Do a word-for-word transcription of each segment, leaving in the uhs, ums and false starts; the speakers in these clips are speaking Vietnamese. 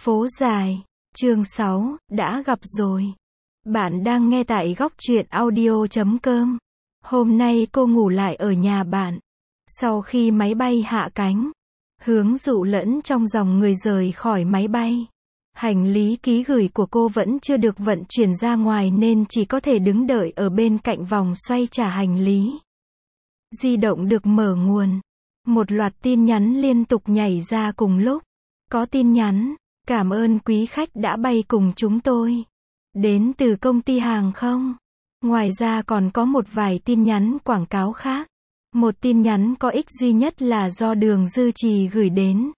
Phố dài, chương sáu, đã gặp rồi. Bạn đang nghe tại góc truyện audio chấm com. Hôm nay cô ngủ lại ở nhà bạn. Sau khi máy bay hạ cánh, Hướng Dụ lẫn trong dòng người rời khỏi máy bay. Hành lý ký gửi của cô vẫn chưa được vận chuyển ra ngoài nên chỉ có thể đứng đợi ở bên cạnh vòng xoay trả hành lý. Di động được mở nguồn. Một loạt tin nhắn liên tục nhảy ra cùng lúc. Có tin nhắn: cảm ơn quý khách đã bay cùng chúng tôi. Đến từ công ty hàng không. Ngoài ra còn có một vài tin nhắn quảng cáo khác. Một tin nhắn có ích duy nhất là do Đường Dư Trì gửi đến.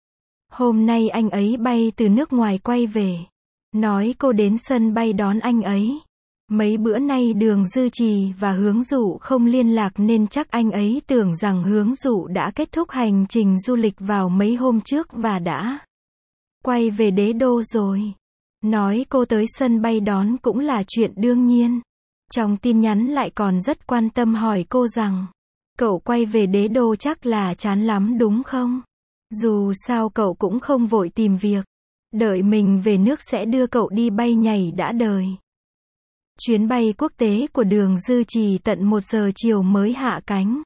Hôm nay anh ấy bay từ nước ngoài quay về. Nói cô đến sân bay đón anh ấy. Mấy bữa nay Đường Dư Trì và Hướng Dụ không liên lạc nên chắc anh ấy tưởng rằng Hướng Dụ đã kết thúc hành trình du lịch vào mấy hôm trước và đã quay về đế đô rồi. Nói cô tới sân bay đón cũng là chuyện đương nhiên. Trong tin nhắn lại còn rất quan tâm hỏi cô rằng, cậu quay về đế đô chắc là chán lắm đúng không? Dù sao cậu cũng không vội tìm việc. Đợi mình về nước sẽ đưa cậu đi bay nhảy đã đời. Chuyến bay quốc tế của Đường Dư Trì tận một giờ chiều mới hạ cánh.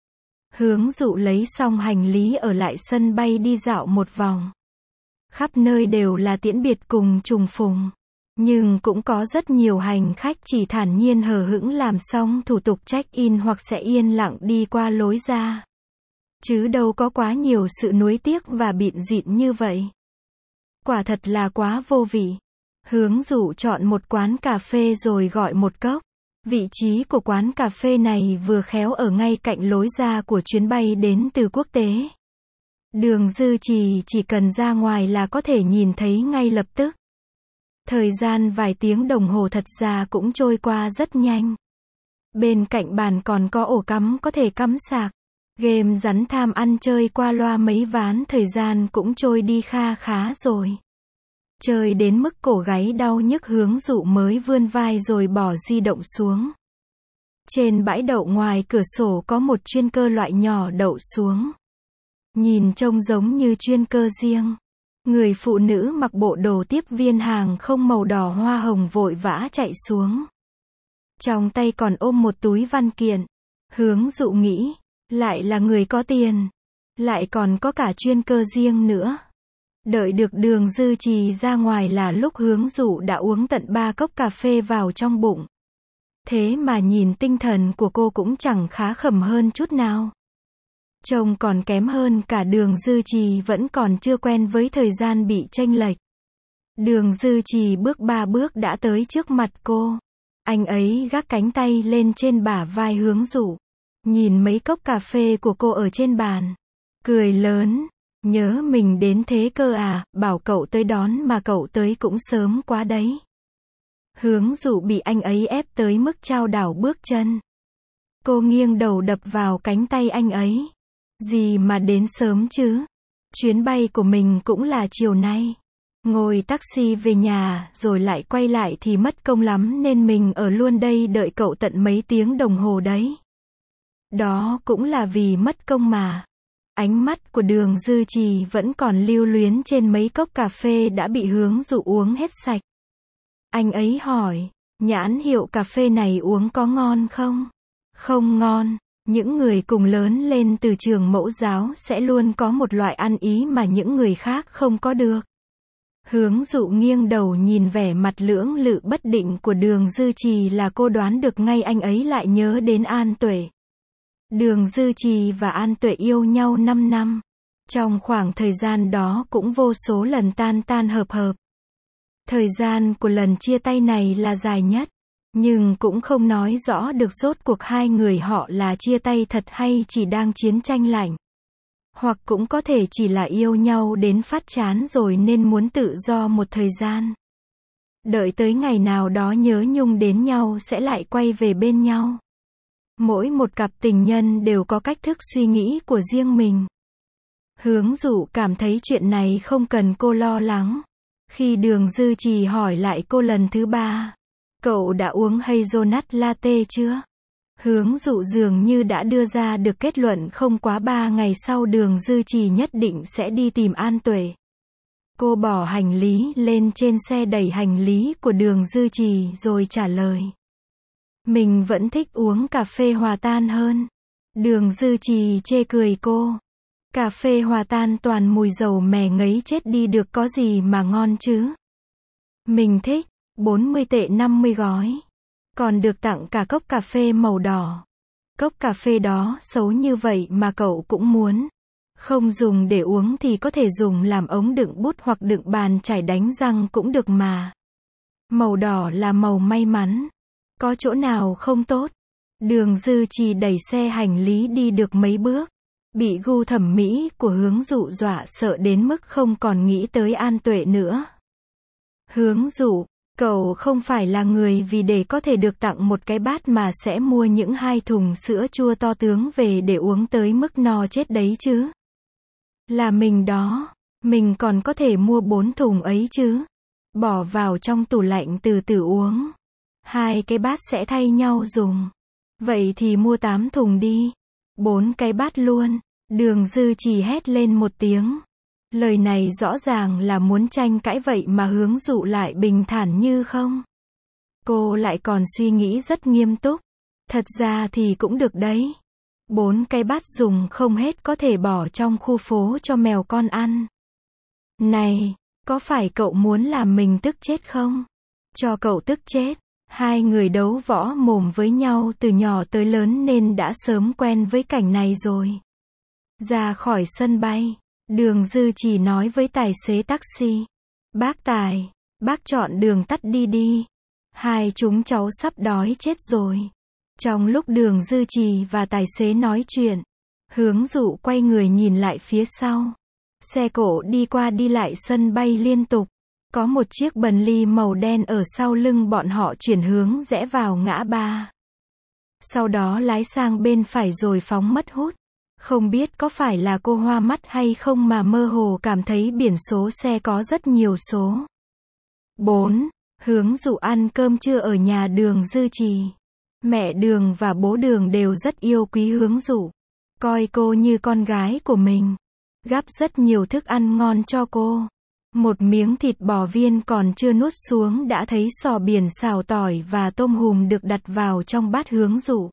Hướng Dụ lấy xong hành lý ở lại sân bay đi dạo một vòng. Khắp nơi đều là tiễn biệt cùng trùng phùng. Nhưng cũng có rất nhiều hành khách chỉ thản nhiên hờ hững làm xong thủ tục check-in hoặc sẽ yên lặng đi qua lối ra. Chứ đâu có quá nhiều sự nuối tiếc và bịn rịn như vậy. Quả thật là quá vô vị. Hướng Dụ chọn một quán cà phê rồi gọi một cốc. Vị trí của quán cà phê này vừa khéo ở ngay cạnh lối ra của chuyến bay đến từ quốc tế. Đường Dư Trì chỉ cần ra ngoài là có thể nhìn thấy ngay lập tức. Thời gian vài tiếng đồng hồ thật ra cũng trôi qua rất nhanh. Bên cạnh bàn còn có ổ cắm có thể cắm sạc. Game rắn tham ăn chơi qua loa mấy ván thời gian cũng trôi đi kha khá rồi. Chơi đến mức cổ gáy đau nhức Hướng Dụ mới vươn vai rồi bỏ di động xuống. Trên bãi đậu ngoài cửa sổ có một chuyên cơ loại nhỏ đậu xuống. Nhìn trông giống như chuyên cơ riêng. Người phụ nữ mặc bộ đồ tiếp viên hàng không màu đỏ hoa hồng vội vã chạy xuống. Trong tay còn ôm một túi văn kiện. Hướng Dụ nghĩ, lại là người có tiền. Lại còn có cả chuyên cơ riêng nữa. Đợi được Đường Dư Trì ra ngoài là lúc Hướng Dụ đã uống tận ba cốc cà phê vào trong bụng. Thế mà nhìn tinh thần của cô cũng chẳng khá khẩm hơn chút nào. Trông còn kém hơn cả Đường Dư Trì vẫn còn chưa quen với thời gian bị chênh lệch. Đường Dư Trì bước ba bước đã tới trước mặt cô. Anh ấy gác cánh tay lên trên bả vai Hướng Dụ. Nhìn mấy cốc cà phê của cô ở trên bàn. Cười lớn. Nhớ mình đến thế cơ à, bảo cậu tới đón mà cậu tới cũng sớm quá đấy. Hướng Dụ bị anh ấy ép tới mức chao đảo bước chân. Cô nghiêng đầu đập vào cánh tay anh ấy. Gì mà đến sớm chứ? Chuyến bay của mình cũng là chiều nay. Ngồi taxi về nhà rồi lại quay lại thì mất công lắm nên mình ở luôn đây đợi cậu tận mấy tiếng đồng hồ đấy. Đó cũng là vì mất công mà. Ánh mắt của Đường Dư Trì vẫn còn lưu luyến trên mấy cốc cà phê đã bị Hướng Dụ uống hết sạch. Anh ấy hỏi, nhãn hiệu cà phê này uống có ngon không? Không ngon. Những người cùng lớn lên từ trường mẫu giáo sẽ luôn có một loại ăn ý mà những người khác không có được. Hướng Dụ nghiêng đầu nhìn vẻ mặt lưỡng lự bất định của Đường Dư Trì là cô đoán được ngay anh ấy lại nhớ đến An Tuệ. Đường Dư Trì và An Tuệ yêu nhau năm năm. Trong khoảng thời gian đó cũng vô số lần tan tan hợp hợp. Thời gian của lần chia tay này là dài nhất. Nhưng cũng không nói rõ được rốt cuộc hai người họ là chia tay thật hay chỉ đang chiến tranh lạnh. Hoặc cũng có thể chỉ là yêu nhau đến phát chán rồi nên muốn tự do một thời gian. Đợi tới ngày nào đó nhớ nhung đến nhau sẽ lại quay về bên nhau. Mỗi một cặp tình nhân đều có cách thức suy nghĩ của riêng mình. Hướng Dụ cảm thấy chuyện này không cần cô lo lắng. Khi Đường Dư Trì hỏi lại cô lần thứ ba, cậu đã uống hazelnut latte chưa? Hướng Dụ dường như đã đưa ra được kết luận không quá ba ngày sau Đường Dư Trì nhất định sẽ đi tìm An Tuệ. Cô bỏ hành lý lên trên xe đẩy hành lý của Đường Dư Trì rồi trả lời. Mình vẫn thích uống cà phê hòa tan hơn. Đường Dư Trì chê cười cô. Cà phê hòa tan toàn mùi dầu mè ngấy chết đi được có gì mà ngon chứ. Mình thích, bốn mươi tệ năm mươi gói. Còn được tặng cả cốc cà phê màu đỏ. Cốc cà phê đó xấu như vậy mà cậu cũng muốn. Không dùng để uống thì có thể dùng làm ống đựng bút hoặc đựng bàn chải đánh răng cũng được mà. Màu đỏ là màu may mắn. Có chỗ nào không tốt? Đường Dư Trì đẩy xe hành lý đi được mấy bước. Bị gu thẩm mỹ của Hướng Dụ dọa sợ đến mức không còn nghĩ tới An Tuệ nữa. Hướng Dụ, cậu không phải là người vì để có thể được tặng một cái bát mà sẽ mua những hai thùng sữa chua to tướng về để uống tới mức no chết đấy chứ. Là mình đó, mình còn có thể mua bốn thùng ấy chứ. Bỏ vào trong tủ lạnh từ từ uống. Hai cái bát sẽ thay nhau dùng. Vậy thì mua tám thùng đi. Bốn cái bát luôn. Đường Dư Trì hét lên một tiếng. Lời này rõ ràng là muốn tranh cãi vậy mà Hướng Dụ lại bình thản như không. Cô lại còn suy nghĩ rất nghiêm túc. Thật ra thì cũng được đấy. Bốn cái bát dùng không hết có thể bỏ trong khu phố cho mèo con ăn. Này, có phải cậu muốn làm mình tức chết không? Cho cậu tức chết. Hai người đấu võ mồm với nhau từ nhỏ tới lớn nên đã sớm quen với cảnh này rồi. Ra khỏi sân bay, Đường Dư Trì nói với tài xế taxi. Bác Tài, bác chọn đường tắt đi đi. Hai chúng cháu sắp đói chết rồi. Trong lúc Đường Dư Trì và tài xế nói chuyện, Hướng Dụ quay người nhìn lại phía sau. Xe cộ đi qua đi lại sân bay liên tục. Có một chiếc Bentley màu đen ở sau lưng bọn họ chuyển hướng rẽ vào ngã ba. Sau đó lái sang bên phải rồi phóng mất hút. Không biết có phải là cô hoa mắt hay không mà mơ hồ cảm thấy biển số xe có rất nhiều số. bốn. Hướng Dụ ăn cơm trưa ở nhà Đường Dư Trì. Mẹ Đường và bố Đường đều rất yêu quý Hướng Dụ. Coi cô như con gái của mình. Gắp rất nhiều thức ăn ngon cho cô. Một miếng thịt bò viên còn chưa nuốt xuống đã thấy sò biển xào tỏi và tôm hùm được đặt vào trong bát Hướng Dụ.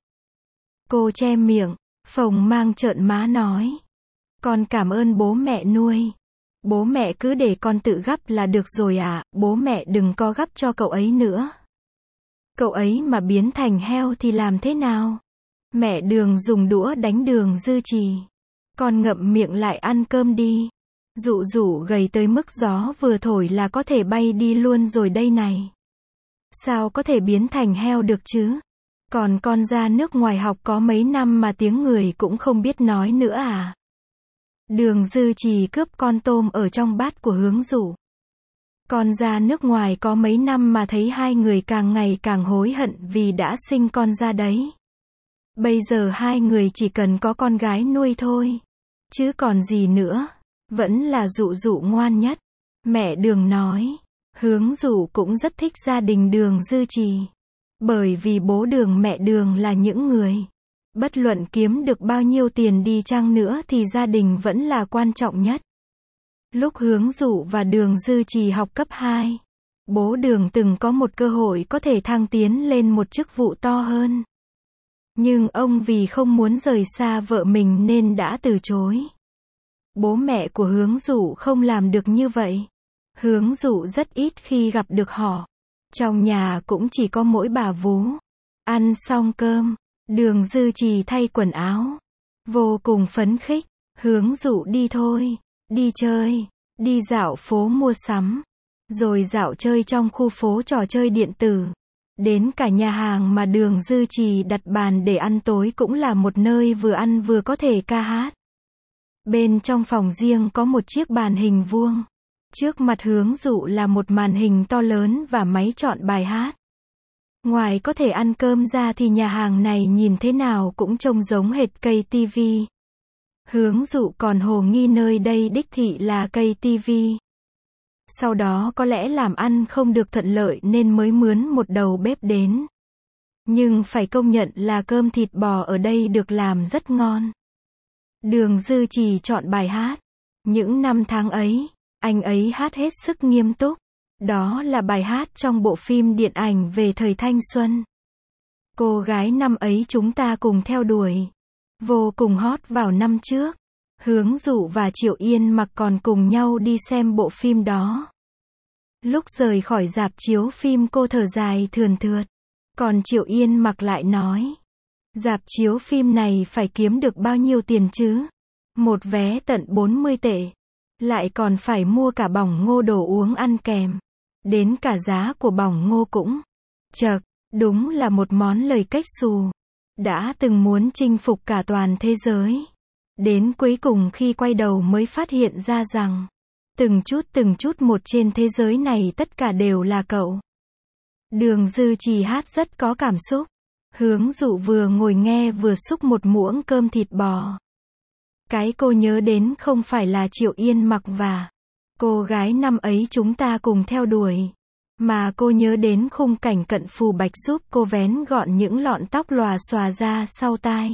Cô che miệng, phồng mang trợn má nói. Con cảm ơn bố mẹ nuôi. Bố mẹ cứ để con tự gắp là được rồi ạ, à, bố mẹ đừng có gắp cho cậu ấy nữa. Cậu ấy mà biến thành heo thì làm thế nào? Mẹ Đường dùng đũa đánh Đường Dư Trì. Con ngậm miệng lại ăn cơm đi. Dụ Dụ gầy tới mức gió vừa thổi là có thể bay đi luôn rồi đây này. Sao có thể biến thành heo được chứ? Còn con ra nước ngoài học có mấy năm mà tiếng người cũng không biết nói nữa à? Đường Dư Trì cướp con tôm ở trong bát của Hướng Dụ. Con ra nước ngoài có mấy năm mà thấy hai người càng ngày càng hối hận vì đã sinh con ra đấy. Bây giờ hai người chỉ cần có con gái nuôi thôi. Chứ còn gì nữa. Vẫn là Dụ Dụ ngoan nhất. Mẹ Đường nói. Hướng Dụ cũng rất thích gia đình Đường Dư Trì. Bởi vì bố Đường mẹ Đường là những người. Bất luận kiếm được bao nhiêu tiền đi chăng nữa thì gia đình vẫn là quan trọng nhất. Lúc Hướng Dụ và Đường Dư Trì học cấp hai, bố Đường từng có một cơ hội có thể thăng tiến lên một chức vụ to hơn. Nhưng ông vì không muốn rời xa vợ mình nên đã từ chối. Bố mẹ của Hướng Dụ không làm được như vậy. Hướng Dụ rất ít khi gặp được họ. Trong nhà cũng chỉ có mỗi bà vú. Ăn xong cơm, Đường Dư Trì thay quần áo. Vô cùng phấn khích. Hướng Dụ đi thôi. Đi chơi. Đi dạo phố mua sắm. Rồi dạo chơi trong khu phố trò chơi điện tử. Đến cả nhà hàng mà Đường Dư Trì đặt bàn để ăn tối cũng là một nơi vừa ăn vừa có thể ca hát. Bên trong phòng riêng có một chiếc bàn hình vuông. Trước mặt Hướng Dụ là một màn hình to lớn và máy chọn bài hát. Ngoài có thể ăn cơm ra thì nhà hàng này nhìn thế nào cũng trông giống hệt cây tivi. Hướng Dụ còn hồ nghi nơi đây đích thị là cây tivi. Sau đó có lẽ làm ăn không được thuận lợi nên mới mướn một đầu bếp đến. Nhưng phải công nhận là cơm thịt bò ở đây được làm rất ngon. Đường Dư Trì chọn bài hát. Những năm tháng ấy, Anh ấy hát hết sức nghiêm túc. Đó là bài hát trong bộ phim điện ảnh về thời thanh xuân. Cô gái năm ấy chúng ta cùng theo đuổi. Vô cùng hot vào năm trước. Hướng Dụ và Triệu Yên Mặc còn cùng nhau đi xem bộ phim đó. Lúc rời khỏi rạp chiếu phim cô thở dài thườn thượt. Còn Triệu Yên Mặc lại nói. Rạp chiếu phim này phải kiếm được bao nhiêu tiền chứ? Một vé tận bốn mươi tệ. Lại còn phải mua cả bỏng ngô đồ uống ăn kèm. Đến cả giá của bỏng ngô cũng. Chậc, đúng là một món lời cách xù. Đã từng muốn chinh phục cả toàn thế giới. Đến cuối cùng khi quay đầu mới phát hiện ra rằng. Từng chút từng chút một trên thế giới này tất cả đều là cậu. Đường Dư Trì hát rất có cảm xúc. Hướng Dụ vừa ngồi nghe vừa xúc một muỗng cơm thịt bò. Cái cô nhớ đến không phải là Triệu Yên Mặc và cô gái năm ấy chúng ta cùng theo đuổi. Mà cô nhớ đến khung cảnh Cận Phù Bạch giúp cô vén gọn những lọn tóc lòa xòa ra sau tai.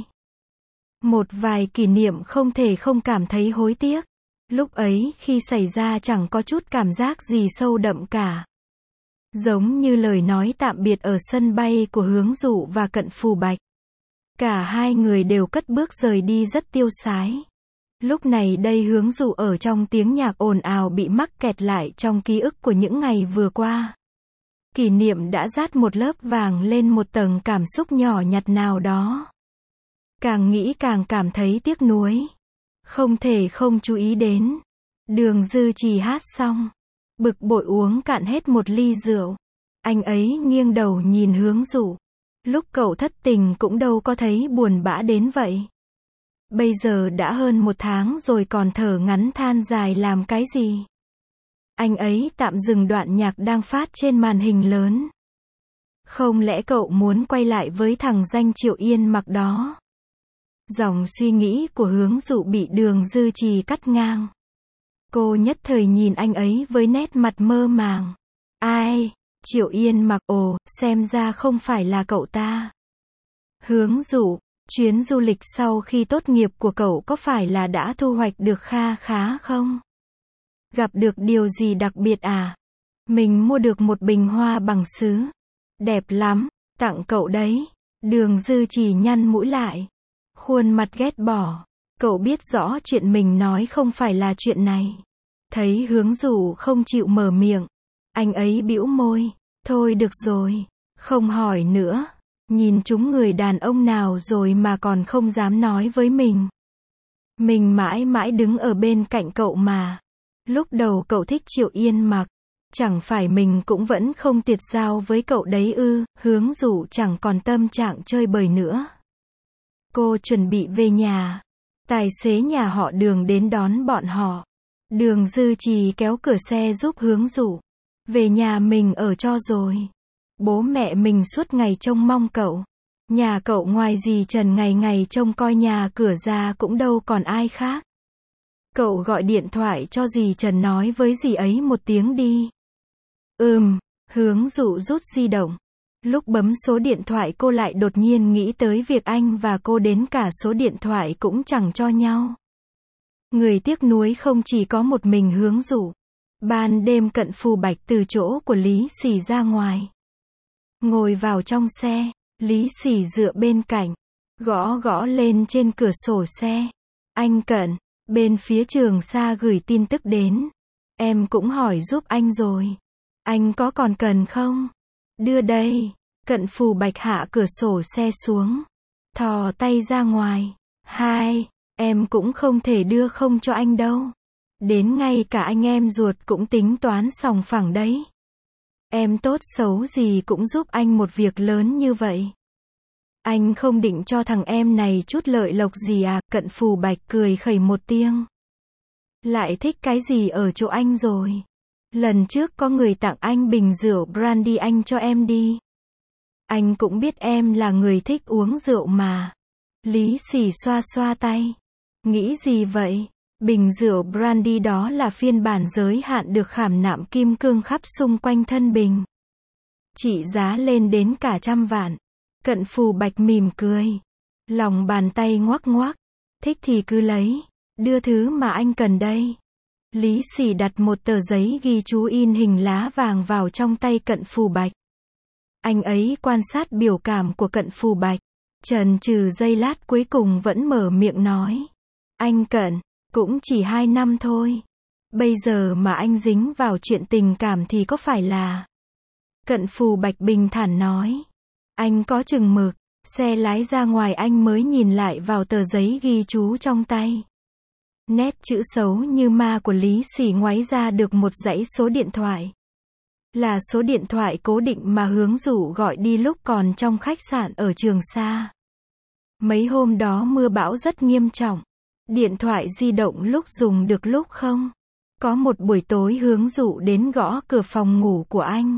Một vài kỷ niệm không thể không cảm thấy hối tiếc. Lúc ấy khi xảy ra chẳng có chút cảm giác gì sâu đậm cả. Giống như lời nói tạm biệt ở sân bay của Hướng Dụ và Cận Phù Bạch. Cả hai người đều cất bước rời đi rất tiêu sái. Lúc này đây Hướng Dụ ở trong tiếng nhạc ồn ào bị mắc kẹt lại trong ký ức của những ngày vừa qua. Kỷ niệm đã dát một lớp vàng lên một tầng cảm xúc nhỏ nhặt nào đó. Càng nghĩ càng cảm thấy tiếc nuối. Không thể không chú ý đến. Đường Dư Trì hát xong. Bực bội uống cạn hết một ly rượu. Anh ấy nghiêng đầu nhìn Hướng Dụ. Lúc cậu thất tình cũng đâu có thấy buồn bã đến vậy. Bây giờ đã hơn một tháng rồi còn thở ngắn than dài làm cái gì? Anh ấy tạm dừng đoạn nhạc đang phát trên màn hình lớn. Không lẽ cậu muốn quay lại với thằng danh Triệu Yên Mặc đó? Dòng suy nghĩ của Hướng Dụ bị Đường Dư Trì cắt ngang. Cô nhất thời nhìn anh ấy với nét mặt mơ màng. Ai? Triệu Yên Mặc, ồ, xem ra không phải là cậu ta. Hướng Dụ, chuyến du lịch sau khi tốt nghiệp của cậu có phải là đã thu hoạch được kha khá không? Gặp được điều gì đặc biệt à? Mình mua được một bình hoa bằng sứ. Đẹp lắm, tặng cậu đấy. Đường Dư Trì nhăn mũi lại. Khuôn mặt ghét bỏ. Cậu biết rõ chuyện mình nói không phải là chuyện này. Thấy Hướng Dụ không chịu mở miệng. Anh ấy bĩu môi. Thôi được rồi. Không hỏi nữa. Nhìn chúng người đàn ông nào rồi mà còn không dám nói với mình. Mình mãi mãi đứng ở bên cạnh cậu mà. Lúc đầu cậu thích Triệu Yên Mặc. Chẳng phải mình cũng vẫn không tiệt giao với cậu đấy ư? Hướng Dụ chẳng còn tâm trạng chơi bời nữa. Cô chuẩn bị về nhà. Tài xế nhà họ Đường đến đón bọn họ. Đường Dư Trì kéo cửa xe giúp Hướng Dụ. Về nhà mình ở cho rồi. Bố mẹ mình suốt ngày trông mong cậu. Nhà cậu ngoài dì Trần ngày ngày trông coi nhà cửa ra cũng đâu còn ai khác. Cậu gọi điện thoại cho dì Trần nói với dì ấy một tiếng đi. Ừm, Hướng Dụ rút di động. Lúc bấm số điện thoại cô lại đột nhiên nghĩ tới việc anh và cô đến cả số điện thoại cũng chẳng cho nhau. Người tiếc nuối không chỉ có một mình Hướng Dụ. Ban đêm Cận Phù Bạch từ chỗ của Lý Sỉ ra ngoài. Ngồi vào trong xe, Lý Sỉ dựa bên cạnh, gõ gõ lên trên cửa sổ xe. Anh Cận, bên phía Trường Sa gửi tin tức đến. Em cũng hỏi giúp anh rồi. Anh có còn cần không? Đưa đây. Cận Phù Bạch hạ cửa sổ xe xuống. Thò tay ra ngoài. Hai, em cũng không thể đưa không cho anh đâu. Đến ngay cả anh em ruột cũng tính toán sòng phẳng đấy. Em tốt xấu gì cũng giúp anh một việc lớn như vậy. Anh không định cho thằng em này chút lợi lộc gì à? Cận Phù Bạch cười khẩy một tiếng. Lại thích cái gì ở chỗ anh rồi? Lần trước có người tặng anh bình rượu brandy anh cho em đi. Anh cũng biết em là người thích uống rượu mà. Lý Sỉ xoa xoa tay. Nghĩ gì vậy? Bình rượu brandy đó là phiên bản giới hạn được khảm nạm kim cương khắp xung quanh thân bình. Trị giá lên đến cả trăm vạn. Cận Phù Bạch mỉm cười. Lòng bàn tay ngoắc ngoắc. Thích thì cứ lấy. Đưa thứ mà anh cần đây. Lý Sỉ đặt một tờ giấy ghi chú in hình lá vàng vào trong tay Cận Phù Bạch. Anh ấy quan sát biểu cảm của Cận Phù Bạch. Chần chừ giây lát cuối cùng vẫn mở miệng nói. Anh Cận, cũng chỉ hai năm thôi. Bây giờ mà anh dính vào chuyện tình cảm thì có phải là... Cận Phù Bạch bình thản nói. Anh có chừng mực. Xe lái ra ngoài anh mới nhìn lại vào tờ giấy ghi chú trong tay. Nét chữ xấu như ma của Lý Sỉ ngoáy ra được một dãy số điện thoại. Là số điện thoại cố định mà Hướng Dụ gọi đi lúc còn trong khách sạn ở Trường Sa. Mấy hôm đó mưa bão rất nghiêm trọng. Điện thoại di động lúc dùng được lúc không. Có một buổi tối Hướng Dụ đến gõ cửa phòng ngủ của anh.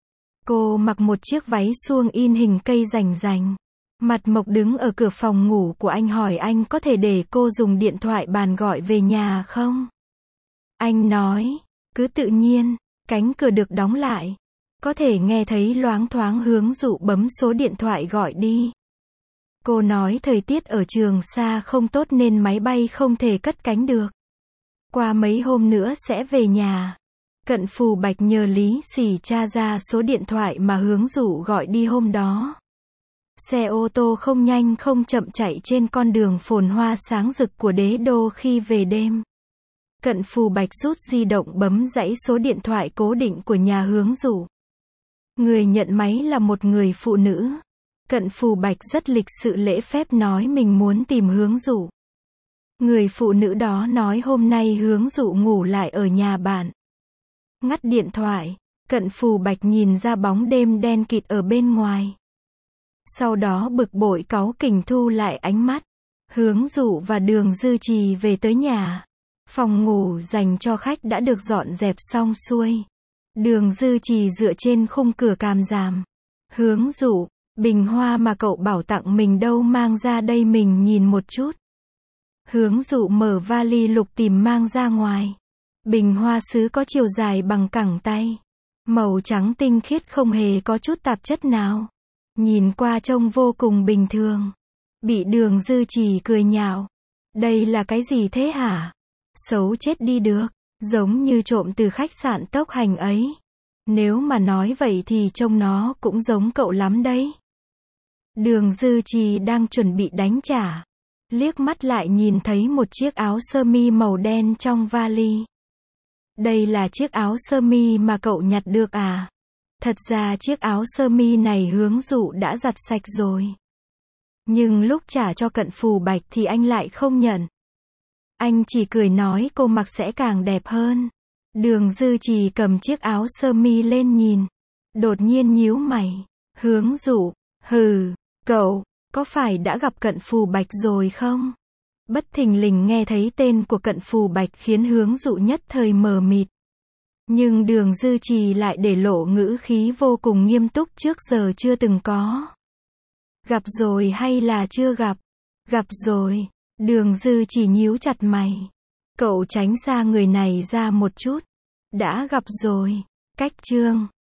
Cô mặc một chiếc váy suông in hình cây rành rành. Mặt mộc đứng ở cửa phòng ngủ của anh hỏi anh có thể để cô dùng điện thoại bàn gọi về nhà không? Anh nói, cứ tự nhiên, cánh cửa được đóng lại. Có thể nghe thấy loáng thoáng Hướng Dụ bấm số điện thoại gọi đi. Cô nói thời tiết ở Trường Sa không tốt nên máy bay không thể cất cánh được. Qua mấy hôm nữa sẽ về nhà. Cận Phù Bạch nhờ Lý Sỉ tra ra số điện thoại mà Hướng Dụ gọi đi hôm đó. Xe ô tô không nhanh không chậm chạy trên con đường phồn hoa sáng rực của đế đô khi về đêm. Cận Phù Bạch rút di động bấm dãy số điện thoại cố định của nhà Hướng Dụ. Người nhận máy là một người phụ nữ. Cận Phù Bạch rất lịch sự lễ phép nói mình muốn tìm Hướng Dụ. Người phụ nữ đó nói hôm nay Hướng Dụ ngủ lại ở nhà bạn. Ngắt điện thoại, Cận Phù Bạch nhìn ra bóng đêm đen kịt ở bên ngoài. Sau đó bực bội cáu kỉnh thu lại ánh mắt. Hướng Dụ và Đường Dư Trì về tới nhà. Phòng ngủ dành cho khách đã được dọn dẹp xong xuôi. Đường Dư Trì dựa trên khung cửa càm ràm. Hướng Dụ, bình hoa mà cậu bảo tặng mình đâu mang ra đây mình nhìn một chút. Hướng Dụ mở vali lục tìm mang ra ngoài. Bình hoa sứ có chiều dài bằng cẳng tay. Màu trắng tinh khiết không hề có chút tạp chất nào. Nhìn qua trông vô cùng bình thường. Bị Đường Dư Trì cười nhạo. Đây là cái gì thế hả? Xấu chết đi được. Giống như trộm từ khách sạn tốc hành ấy. Nếu mà nói vậy thì trông nó cũng giống cậu lắm đấy. Đường Dư Trì đang chuẩn bị đánh trả. Liếc mắt lại nhìn thấy một chiếc áo sơ mi màu đen trong vali. Đây là chiếc áo sơ mi mà cậu nhặt được à? Thật ra chiếc áo sơ mi này Hướng Dụ đã giặt sạch rồi. Nhưng lúc trả cho Cận Phù Bạch thì anh lại không nhận. Anh chỉ cười nói cô mặc sẽ càng đẹp hơn. Đường Dư Trì cầm chiếc áo sơ mi lên nhìn. Đột nhiên nhíu mày. Hướng Dụ, hừ, cậu, có phải đã gặp Cận Phù Bạch rồi không? Bất thình lình nghe thấy tên của Cận Phù Bạch khiến Hướng Dụ nhất thời mờ mịt. Nhưng Đường Dư Trì lại để lộ ngữ khí vô cùng nghiêm túc trước giờ chưa từng có. Gặp rồi hay là chưa gặp? Gặp rồi. Đường Dư Trì nhíu chặt mày. Cậu tránh xa người này ra một chút. Đã gặp rồi. Cách chương.